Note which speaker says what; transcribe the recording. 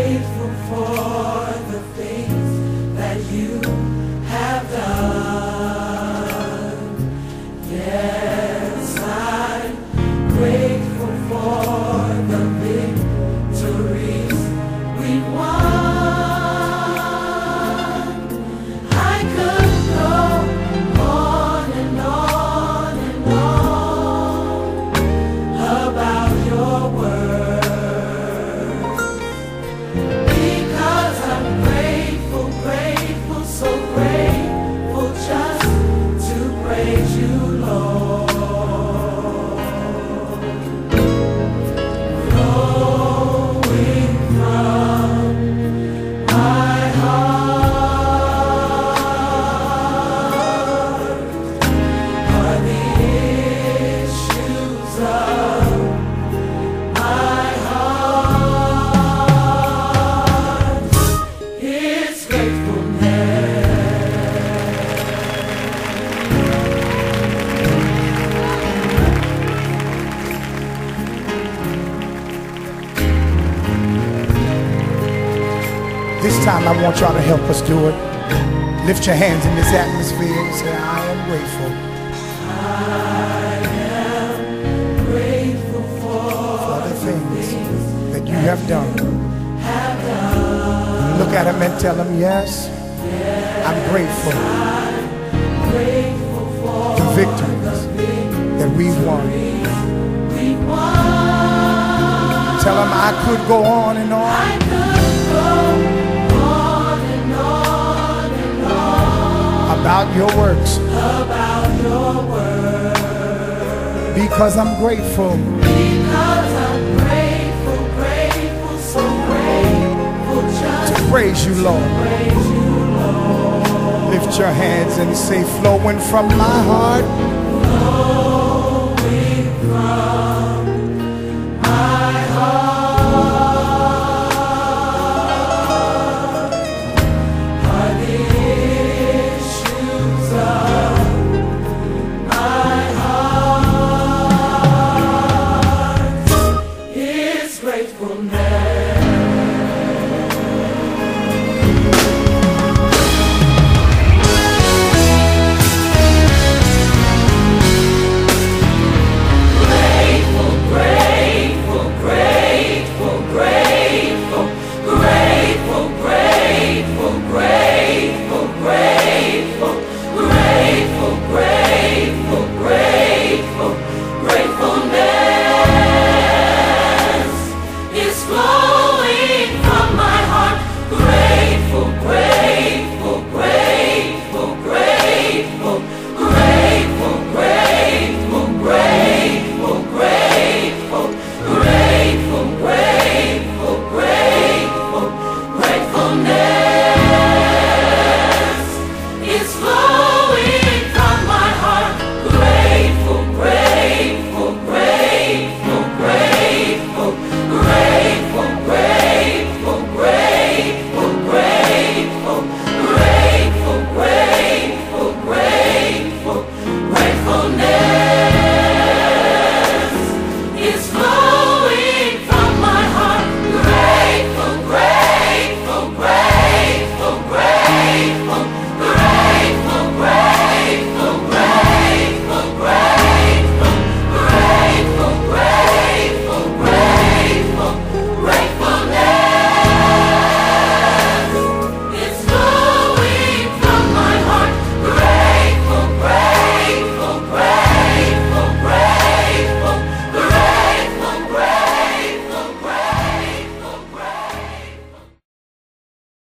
Speaker 1: grateful for the things that you have done. Yes, I'm grateful for the victories we won. I could go on and on and on about your word, because I'm grateful, grateful, so grateful just to praise you, Lord. Flowing from my heart are the issues of my heart. It's gratefulness.
Speaker 2: This time I want y'all to help us do it. Lift your hands in this atmosphere and say, I am grateful
Speaker 1: Grateful
Speaker 2: for the things that you have done. Look at them and tell them, yes, I'm grateful for the victories that we've won. Tell them I could go on and on about your works, because I'm grateful.
Speaker 1: So grateful just
Speaker 2: To praise you, Lord. Lift your hands and say, flowing from my heart